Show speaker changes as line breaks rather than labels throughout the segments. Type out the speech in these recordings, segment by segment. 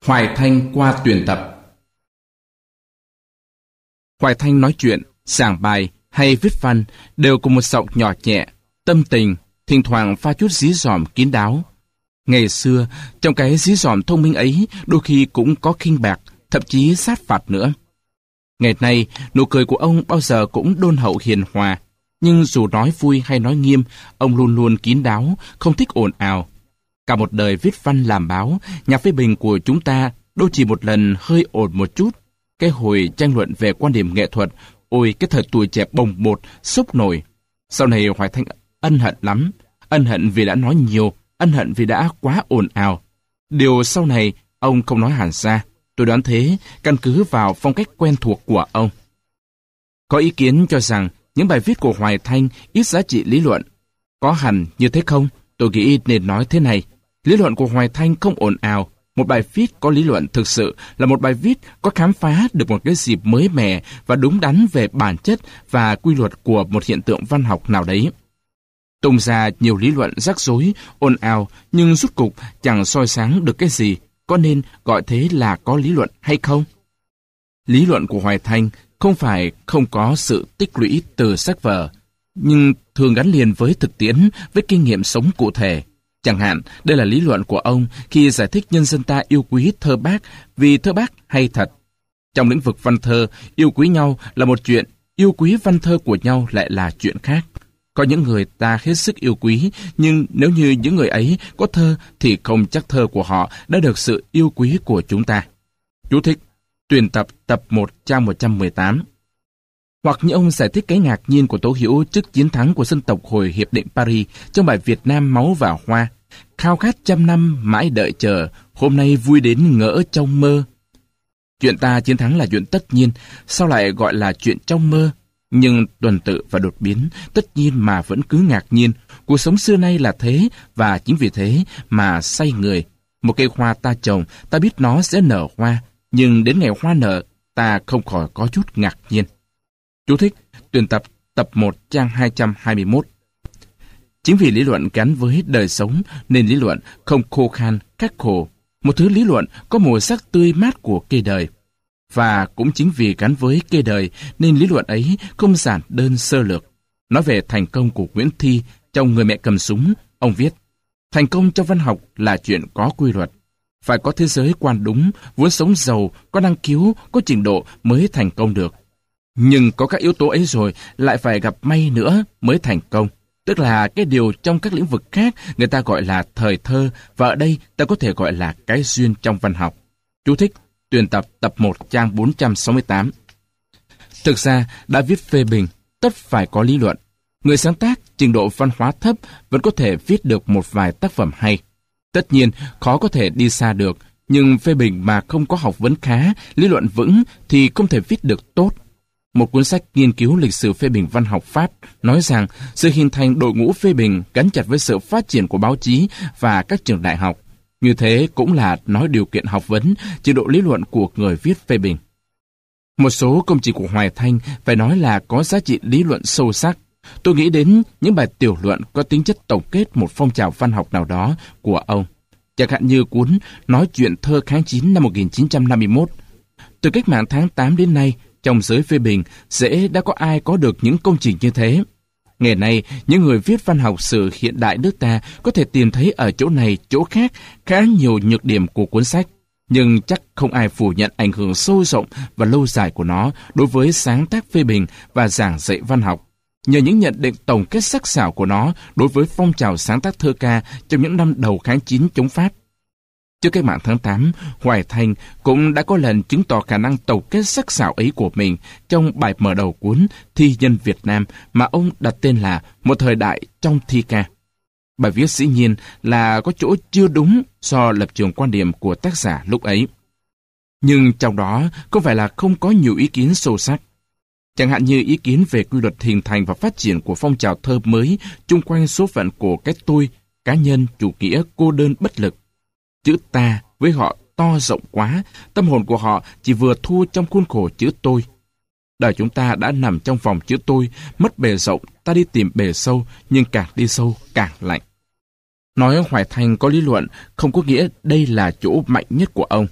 Hoài Thanh qua tuyển tập. Hoài Thanh nói chuyện, giảng bài hay viết văn đều cùng một giọng nhỏ nhẹ, tâm tình, thỉnh thoảng pha chút dí dỏm kín đáo. Ngày xưa, trong cái dí dỏm thông minh ấy đôi khi cũng có khinh bạc, thậm chí sát phạt nữa. Ngày nay, nụ cười của ông bao giờ cũng đôn hậu hiền hòa, nhưng dù nói vui hay nói nghiêm, ông luôn luôn kín đáo, không thích ồn ào. Cả một đời viết văn làm báo, nhà phê bình của chúng ta đôi chỉ một lần hơi ồn một chút. Cái hồi tranh luận về quan điểm nghệ thuật, ôi cái thời tuổi trẻ bồng bột, sốc nổi. Sau này Hoài Thanh ân hận lắm, ân hận vì đã nói nhiều, ân hận vì đã quá ồn ào. Điều sau này ông không nói hẳn ra, tôi đoán thế, căn cứ vào phong cách quen thuộc của ông. Có ý kiến cho rằng những bài viết của Hoài Thanh ít giá trị lý luận. Có hẳn như thế không? Tôi nghĩ nên nói thế này. Lý luận của Hoài Thanh không ồn ào. Một bài viết có lý luận thực sự là một bài viết có khám phá được một cái dịp mới mẻ và đúng đắn về bản chất và quy luật của một hiện tượng văn học nào đấy. Tung ra nhiều lý luận rắc rối, ồn ào, nhưng rút cục chẳng soi sáng được cái gì, có nên gọi thế là có lý luận hay không? Lý luận của Hoài Thanh không phải không có sự tích lũy từ sách vở, nhưng thường gắn liền với thực tiễn, với kinh nghiệm sống cụ thể. Chẳng hạn, đây là lý luận của ông khi giải thích nhân dân ta yêu quý thơ bác vì thơ bác hay thật. Trong lĩnh vực văn thơ, yêu quý nhau là một chuyện, yêu quý văn thơ của nhau lại là chuyện khác. Có những người ta hết sức yêu quý, nhưng nếu như những người ấy có thơ thì không chắc thơ của họ đã được sự yêu quý của chúng ta. Chú thích: tuyển tập tập 1 trang 118. Hoặc như ông giải thích cái ngạc nhiên của Tố Hữu trước chiến thắng của dân tộc hồi Hiệp định Paris trong bài Việt Nam máu và hoa. Khao khát trăm năm mãi đợi chờ, hôm nay vui đến ngỡ trong mơ. Chuyện ta chiến thắng là chuyện tất nhiên, sao lại gọi là chuyện trong mơ? Nhưng tuần tự và đột biến, tất nhiên mà vẫn cứ ngạc nhiên. Cuộc sống xưa nay là thế, và chính vì thế mà say người. Một cây hoa ta trồng, ta biết nó sẽ nở hoa, nhưng đến ngày hoa nở, ta không khỏi có chút ngạc nhiên. Chú thích: tuyển tập tập 1 trang 221. Chính vì lý luận gắn với đời sống nên lý luận không khô khan, khắc khổ. Một thứ lý luận có màu sắc tươi mát của cây đời. Và cũng chính vì gắn với cây đời nên lý luận ấy không giản đơn sơ lược. Nói về thành công của Nguyễn Thi trong Người mẹ cầm súng, ông viết: thành công trong văn học là chuyện có quy luật. Phải có thế giới quan đúng, vốn sống giàu, có năng khiếu, có trình độ mới thành công được. Nhưng có các yếu tố ấy rồi lại phải gặp may nữa mới thành công. Tức là cái điều trong các lĩnh vực khác người ta gọi là thời thơ, và ở đây ta có thể gọi là cái duyên trong văn học. Chú thích: tuyển tập tập 1 trang 468. Thực ra, đã viết phê bình, tất phải có lý luận. Người sáng tác trình độ văn hóa thấp vẫn có thể viết được một vài tác phẩm hay. Tất nhiên, khó có thể đi xa được, nhưng phê bình mà không có học vấn khá, lý luận vững thì không thể viết được tốt. Một cuốn sách nghiên cứu lịch sử phê bình văn học Pháp nói rằng sự hình thành đội ngũ phê bình gắn chặt với sự phát triển của báo chí và các trường đại học. Như thế cũng là nói điều kiện học vấn, trình độ lý luận của người viết phê bình. Một số công trình của Hoài Thanh phải nói là có giá trị lý luận sâu sắc. Tôi nghĩ đến những bài tiểu luận có tính chất tổng kết một phong trào văn học nào đó của ông. Chẳng hạn như cuốn Nói chuyện thơ kháng chiến năm 1951. Từ cách mạng tháng 8 đến nay, trong giới phê bình, dễ đã có ai có được những công trình như thế. Ngày nay, những người viết văn học sử hiện đại nước ta có thể tìm thấy ở chỗ này, chỗ khác khá nhiều nhược điểm của cuốn sách. Nhưng chắc không ai phủ nhận ảnh hưởng sâu rộng và lâu dài của nó đối với sáng tác phê bình và giảng dạy văn học. Nhờ những nhận định tổng kết sắc sảo của nó đối với phong trào sáng tác thơ ca trong những năm đầu kháng chiến chống Pháp. Trước cách mạng tháng 8, Hoài Thanh cũng đã có lần chứng tỏ khả năng tổng kết sắc sảo ấy của mình trong bài mở đầu cuốn Thi nhân Việt Nam mà ông đặt tên là Một thời đại trong thi ca. Bài viết dĩ nhiên là có chỗ chưa đúng do lập trường quan điểm của tác giả lúc ấy. Nhưng trong đó không phải là không có nhiều ý kiến sâu sắc. Chẳng hạn như ý kiến về quy luật hình thành và phát triển của phong trào thơ mới chung quanh số phận của cái tôi, cá nhân, chủ nghĩa, cô đơn, bất lực. Chữ ta với họ to rộng quá, tâm hồn của họ chỉ vừa thua trong khuôn khổ chữ tôi. Đời chúng ta đã nằm trong vòng chữ tôi, mất bề rộng, ta đi tìm bề sâu, nhưng càng đi sâu càng lạnh. Nói Hoài Thanh có lý luận không có nghĩa đây là chỗ mạnh nhất của ông.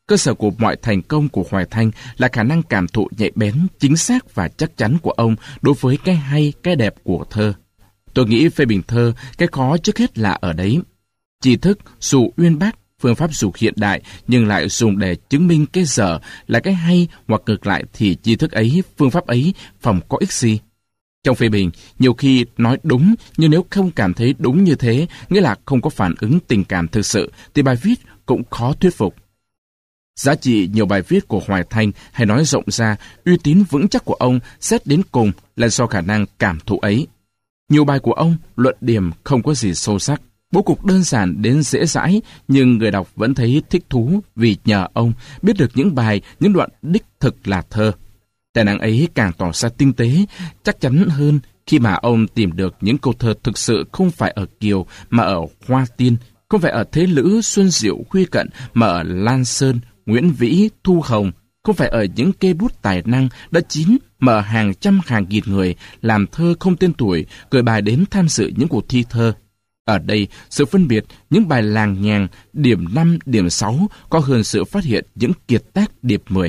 Cơ sở của mọi thành công của Hoài Thanh là khả năng cảm thụ nhạy bén, chính xác và chắc chắn của ông đối với cái hay, cái đẹp của thơ. Tôi nghĩ phê bình thơ, cái khó trước hết là ở đấy. Tri thức dù uyên bác, phương pháp dù hiện đại nhưng lại dùng để chứng minh cái dở là cái hay, hoặc ngược lại thì tri thức ấy, phương pháp ấy phòng có ích gì. Trong phê bình, nhiều khi nói đúng, nhưng nếu không cảm thấy đúng như thế, nghĩa là không có phản ứng tình cảm thực sự, thì bài viết cũng khó thuyết phục. Giá trị nhiều bài viết của Hoài Thanh, hay nói rộng ra, uy tín vững chắc của ông xét đến cùng là do khả năng cảm thụ ấy. Nhiều bài của ông, luận điểm không có gì sâu sắc, bố cục đơn giản đến dễ dãi, nhưng người đọc vẫn thấy thích thú vì nhờ ông biết được những bài, những đoạn đích thực là thơ. Tài năng ấy càng tỏ ra tinh tế, chắc chắn hơn khi mà ông tìm được những câu thơ thực sự không phải ở Kiều mà ở Hoa Tiên, không phải ở Thế Lữ, Xuân Diệu, Huy Cận mà ở Lan Sơn, Nguyễn Vĩ, Thu Hồng, không phải ở những cây bút tài năng đã chín mà ở hàng trăm hàng nghìn người làm thơ không tên tuổi gửi bài đến tham dự những cuộc thi thơ. Ở đây, sự phân biệt những bài làng nhàng, điểm 5, điểm 6 có hơn sự phát hiện những kiệt tác điệp 10.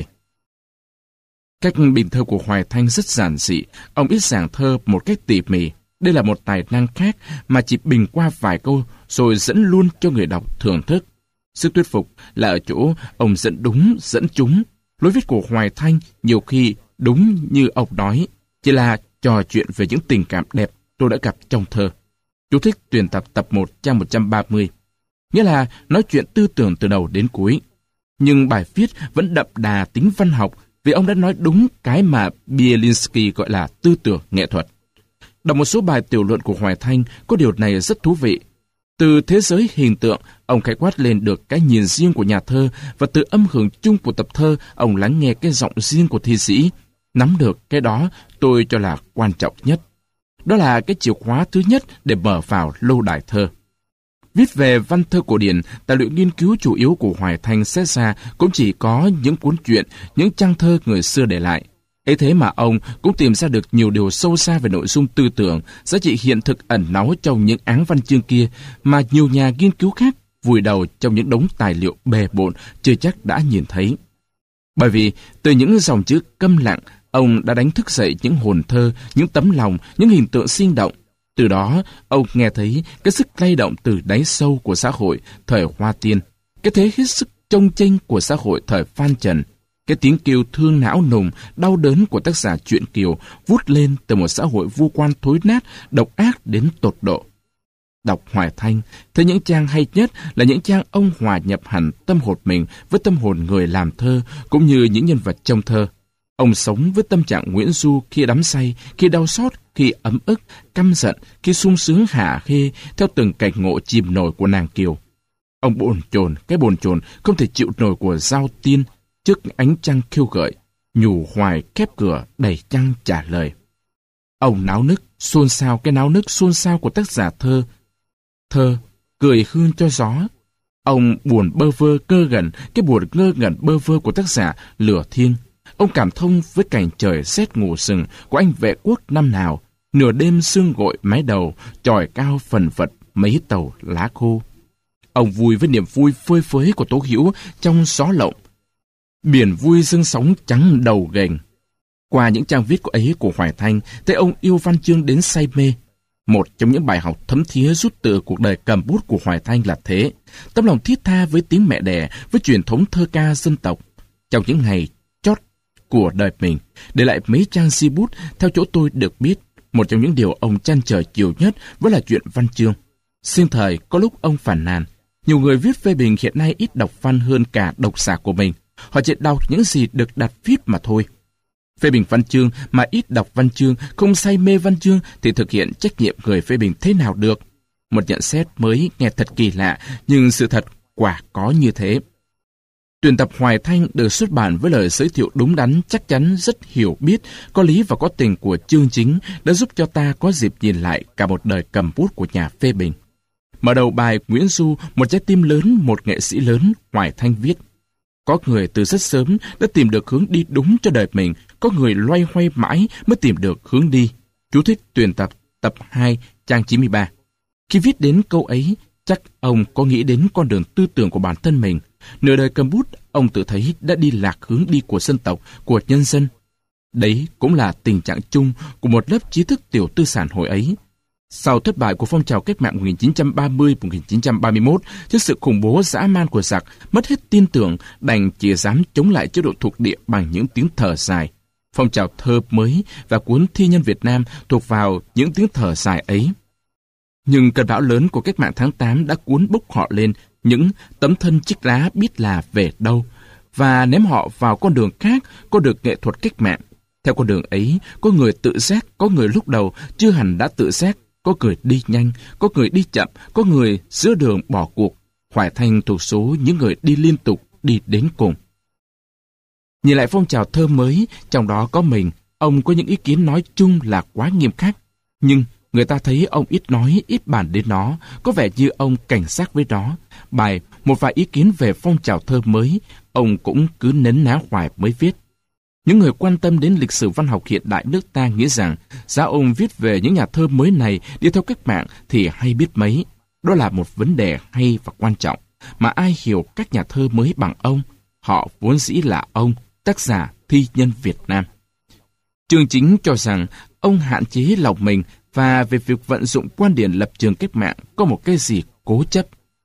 Cách bình thơ của Hoài Thanh rất giản dị, ông ít giảng thơ một cách tỉ mỉ. Đây là một tài năng khác mà chỉ bình qua vài câu rồi dẫn luôn cho người đọc thưởng thức. Sức thuyết phục là ở chỗ ông dẫn đúng, dẫn trúng. Lối viết của Hoài Thanh nhiều khi đúng như ông nói, chỉ là trò chuyện về những tình cảm đẹp tôi đã gặp trong thơ. Chú thích tuyển tập tập 1 trang 130. Nghĩa là nói chuyện tư tưởng từ đầu đến cuối. Nhưng bài viết vẫn đậm đà tính văn học vì ông đã nói đúng cái mà Bielinski gọi là tư tưởng nghệ thuật. Đọc một số bài tiểu luận của Hoài Thanh có điều này rất thú vị. Từ thế giới hình tượng, ông khái quát lên được cái nhìn riêng của nhà thơ, và từ âm hưởng chung của tập thơ, ông lắng nghe cái giọng riêng của thi sĩ. Nắm được cái đó tôi cho là quan trọng nhất. Đó là cái chìa khóa thứ nhất để mở vào lâu đài thơ. Viết về văn thơ cổ điển, tài liệu nghiên cứu chủ yếu của Hoài Thanh xét ra cũng chỉ có những cuốn truyện, những trang thơ người xưa để lại. Ấy thế mà ông cũng tìm ra được nhiều điều sâu xa về nội dung tư tưởng, giá trị hiện thực ẩn náu trong những áng văn chương kia mà nhiều nhà nghiên cứu khác vùi đầu trong những đống tài liệu bề bộn chưa chắc đã nhìn thấy. Bởi vì từ những dòng chữ câm lặng, ông đã đánh thức dậy những hồn thơ, những tấm lòng, những hình tượng sinh động. Từ đó, ông nghe thấy cái sức lay động từ đáy sâu của xã hội thời Hoa Tiên, cái thế hết sức chông chênh của xã hội thời Phan Trần, cái tiếng kêu thương não nùng, đau đớn của tác giả truyện Kiều vút lên từ một xã hội vu quan thối nát, độc ác đến tột độ. Đọc Hoài Thanh, thấy những trang hay nhất là những trang ông hòa nhập hẳn tâm hồn mình với tâm hồn người làm thơ, cũng như những nhân vật trong thơ. Ông sống với tâm trạng Nguyễn Du khi đắm say, khi đau xót, khi ấm ức, căm giận, khi sung sướng hả hê theo từng cảnh ngộ chìm nổi của nàng Kiều. Ông bồn chồn, cái bồn chồn không thể chịu nổi của Giao Tiên trước ánh trăng khiêu gợi, nhủ hoài khép cửa đầy trăng trả lời. Ông náo nức, xôn xao cái náo nức xôn xao của tác giả thơ. Thơ, cười hương cho gió. Ông buồn bơ vơ ngơ ngẩn, cái buồn ngơ ngẩn bơ vơ của tác giả Lửa Thiêng. Ông cảm thông với cảnh trời rét ngủ sừng của anh vệ quốc năm nào, nửa đêm sương gội mái đầu, chòi cao phần vật mấy tàu lá khô. Ông vui với niềm vui phơi phới của Tố Hữu trong gió lộng. Biển vui dâng sóng trắng đầu ghềnh. Qua những trang viết ấy của Hoài Thanh, thấy ông yêu văn chương đến say mê. Một trong những bài học thấm thía rút từ cuộc đời cầm bút của Hoài Thanh là thế: tấm lòng thiết tha với tiếng mẹ đẻ, với truyền thống thơ ca dân tộc. Trong những ngày chót của đời mình, để lại mấy trang di bút, theo chỗ tôi được biết, một trong những điều ông trăn trở nhiều nhất vẫn là chuyện văn chương. Sinh thời có lúc ông phàn nàn, nhiều người viết phê bình hiện nay ít đọc văn hơn cả độc giả của mình. Họ chỉ đọc những gì được đặt viết mà thôi. Phê bình văn chương mà ít đọc văn chương, không say mê văn chương thì thực hiện trách nhiệm người phê bình thế nào được? Một nhận xét mới nghe thật kỳ lạ, nhưng sự thật quả có như thế. Tuyển tập Hoài Thanh được xuất bản với lời giới thiệu đúng đắn, chắc chắn, rất hiểu biết, có lý và có tình của chương chính đã giúp cho ta có dịp nhìn lại cả một đời cầm bút của nhà phê bình. Mở đầu bài Nguyễn Du, một trái tim lớn, một nghệ sĩ lớn, Hoài Thanh viết: có người từ rất sớm đã tìm được hướng đi đúng cho đời mình, có người loay hoay mãi mới tìm được hướng đi. Chú thích tuyển tập tập 2, trang 93. Khi viết đến câu ấy, chắc ông có nghĩ đến con đường tư tưởng của bản thân mình. Nửa đời cầm bút, ông tự thấy đã đi lạc hướng đi của dân tộc, của nhân dân. Đấy cũng là tình trạng chung của một lớp trí thức tiểu tư sản hồi ấy. Sau thất bại của phong trào cách mạng 1930-1931, trước sự khủng bố dã man của giặc, mất hết tin tưởng, đành chỉ dám chống lại chế độ thuộc địa bằng những tiếng thở dài. Phong trào thơ mới và cuốn Thi nhân Việt Nam thuộc vào những tiếng thở dài ấy. Nhưng cơn bão lớn của cách mạng tháng 8 đã cuốn bốc họ lên những tấm thân chiếc lá biết là về đâu, và ném họ vào con đường khác, con đường nghệ thuật cách mạng. Theo con đường ấy, có người tự giác, có người lúc đầu chưa hẳn đã tự giác, có người đi nhanh, có người đi chậm, có người giữa đường bỏ cuộc. Hoài Thanh thuộc số những người đi liên tục, đi đến cùng. Nhìn lại phong trào thơ mới, trong đó có mình, ông có những ý kiến nói chung là quá nghiêm khắc. Nhưng người ta thấy ông ít nói, ít bàn đến nó, có vẻ như ông cảnh giác với nó. Bài một vài ý kiến về phong trào thơ mới, ông cũng cứ nấn ná hoài mới viết. Những người quan tâm đến lịch sử văn học hiện đại nước ta nghĩ rằng giá ông viết về những nhà thơ mới này đi theo cách mạng thì hay biết mấy. Đó là một vấn đề hay và quan trọng, mà ai hiểu các nhà thơ mới bằng ông? Họ vốn dĩ là ông, tác giả Thi nhân Việt Nam. Chương Chính cho rằng ông hạn chế lòng mình và về việc vận dụng quan điểm lập trường cách mạng có một cái gì cố chấp.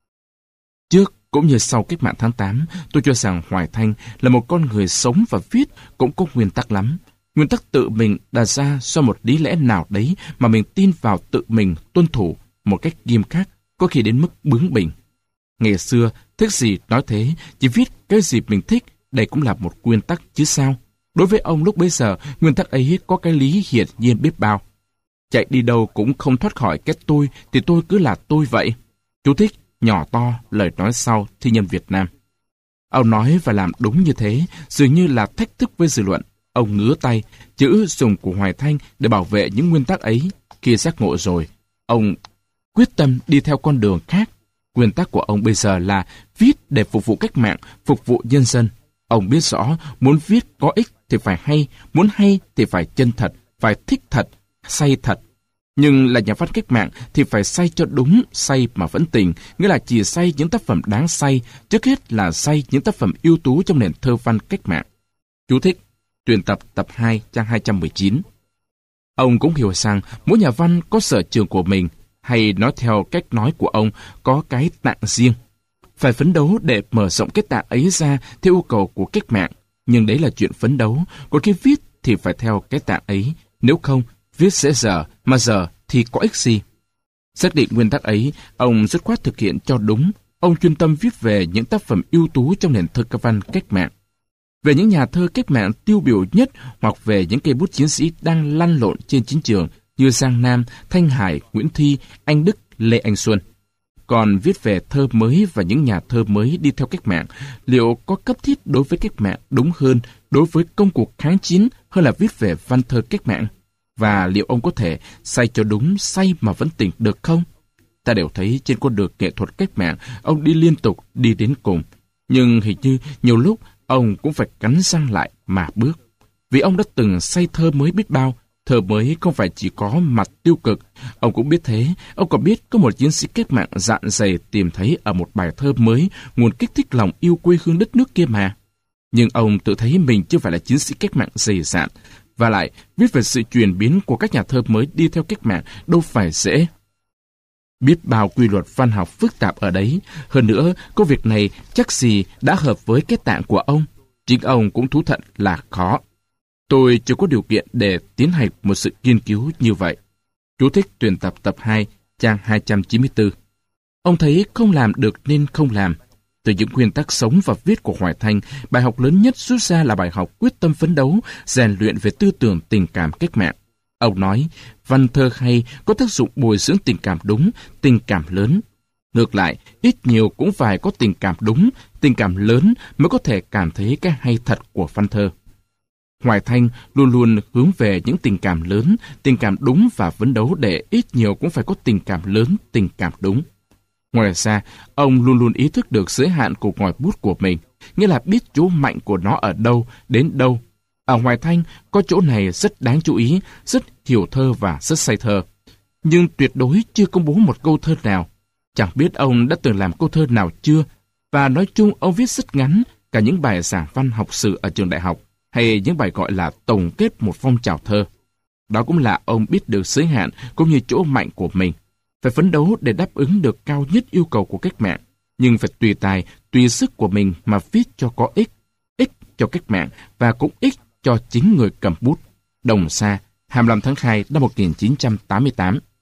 Trước cũng như sau cách mạng tháng 8, tôi cho rằng Hoài Thanh là một con người sống và viết cũng có nguyên tắc lắm. Nguyên tắc tự mình đặt ra do một lý lẽ nào đấy mà mình tin vào tự mình tuân thủ một cách nghiêm khắc, có khi đến mức bướng bỉnh. Ngày xưa, thích gì nói thế, chỉ viết cái gì mình thích, đây cũng là một nguyên tắc chứ sao. Đối với ông lúc bấy giờ, nguyên tắc ấy có cái lý hiển nhiên biết bao. Chạy đi đâu cũng không thoát khỏi cái tôi, thì tôi cứ là tôi vậy. Chú thích nhỏ to lời nói sau Thi nhân Việt Nam. Ông nói và làm đúng như thế, dường như là thách thức với dư luận. Ông ngứa tay, chữ dùng của Hoài Thanh để bảo vệ những nguyên tắc ấy. Khi giác ngộ rồi, ông quyết tâm đi theo con đường khác. Nguyên tắc của ông bây giờ là viết để phục vụ cách mạng, phục vụ nhân dân. Ông biết rõ, muốn viết có ích thì phải hay, muốn hay thì phải chân thật, phải thích thật, say thật. Nhưng là nhà văn cách mạng thì phải say cho đúng, say mà vẫn tình, nghĩa là chỉ say những tác phẩm đáng say, trước hết là say những tác phẩm ưu tú trong nền thơ văn cách mạng. Chú thích, tuyển tập tập 2, trang 219. Ông cũng hiểu rằng mỗi nhà văn có sở trường của mình, hay nói theo cách nói của ông, có cái tạng riêng. Phải phấn đấu để mở rộng cái tạng ấy ra theo yêu cầu của cách mạng, nhưng đấy là chuyện phấn đấu, còn khi viết thì phải theo cái tạng ấy, nếu không, viết sẽ dở, mà dở thì có ích gì? Xác định nguyên tắc ấy, ông dứt khoát thực hiện cho đúng. Ông chuyên tâm viết về những tác phẩm ưu tú trong nền thơ ca văn cách mạng, về những nhà thơ cách mạng tiêu biểu nhất, hoặc về những cây bút chiến sĩ đang lăn lộn trên chiến trường như Giang Nam, Thanh Hải, Nguyễn Thi, Anh Đức, Lê Anh Xuân. Còn viết về thơ mới và những nhà thơ mới đi theo cách mạng, liệu có cấp thiết đối với cách mạng đúng hơn, đối với công cuộc kháng chiến hơn là viết về văn thơ cách mạng? Và liệu ông có thể say cho đúng, say mà vẫn tỉnh được không? Ta đều thấy trên con đường nghệ thuật cách mạng, ông đi liên tục, đi đến cùng. Nhưng hình như nhiều lúc ông cũng phải cắn răng lại mà bước. Vì ông đã từng say thơ mới biết bao. Thơ mới không phải chỉ có mặt tiêu cực. Ông cũng biết thế. Ông còn biết có một chiến sĩ cách mạng dạn dày tìm thấy ở một bài thơ mới nguồn kích thích lòng yêu quê hương đất nước kia mà. Nhưng ông tự thấy mình chưa phải là chiến sĩ cách mạng dày dạn. Và lại, viết về sự chuyển biến của các nhà thơ mới đi theo cách mạng đâu phải dễ. Biết bao quy luật văn học phức tạp ở đấy. Hơn nữa, công việc này chắc gì đã hợp với cái tạng của ông. Chính ông cũng thú thật là khó. Tôi chưa có điều kiện để tiến hành một sự nghiên cứu như vậy. Chú thích tuyển tập tập 2, trang 294. Ông thấy không làm được nên không làm. Từ những nguyên tắc sống và viết của Hoài Thanh, bài học lớn nhất rút ra là bài học quyết tâm phấn đấu, rèn luyện về tư tưởng tình cảm cách mạng. Ông nói, văn thơ hay có tác dụng bồi dưỡng tình cảm đúng, tình cảm lớn. Ngược lại, ít nhiều cũng phải có tình cảm đúng, tình cảm lớn mới có thể cảm thấy cái hay thật của văn thơ. Hoài Thanh luôn luôn hướng về những tình cảm lớn, tình cảm đúng và phấn đấu để ít nhiều cũng phải có tình cảm lớn, tình cảm đúng. Ngoài ra, ông luôn luôn ý thức được giới hạn của ngòi bút của mình, nghĩa là biết chỗ mạnh của nó ở đâu, đến đâu. Ở Hoài Thanh, có chỗ này rất đáng chú ý, rất hiểu thơ và rất say thơ. Nhưng tuyệt đối chưa công bố một câu thơ nào. Chẳng biết ông đã từng làm câu thơ nào chưa, Và nói chung ông viết rất ngắn cả những bài giảng văn học sử ở trường đại học hay những bài gọi là tổng kết một phong trào thơ. Đó cũng là ông biết được giới hạn cũng như chỗ mạnh của mình. Phải phấn đấu để đáp ứng được cao nhất yêu cầu của cách mạng, nhưng phải tùy tài, tùy sức của mình mà viết cho có ích. Ích cho cách mạng và cũng ích cho chính người cầm bút. Đồng Sa, 25 tháng 2 năm 1988.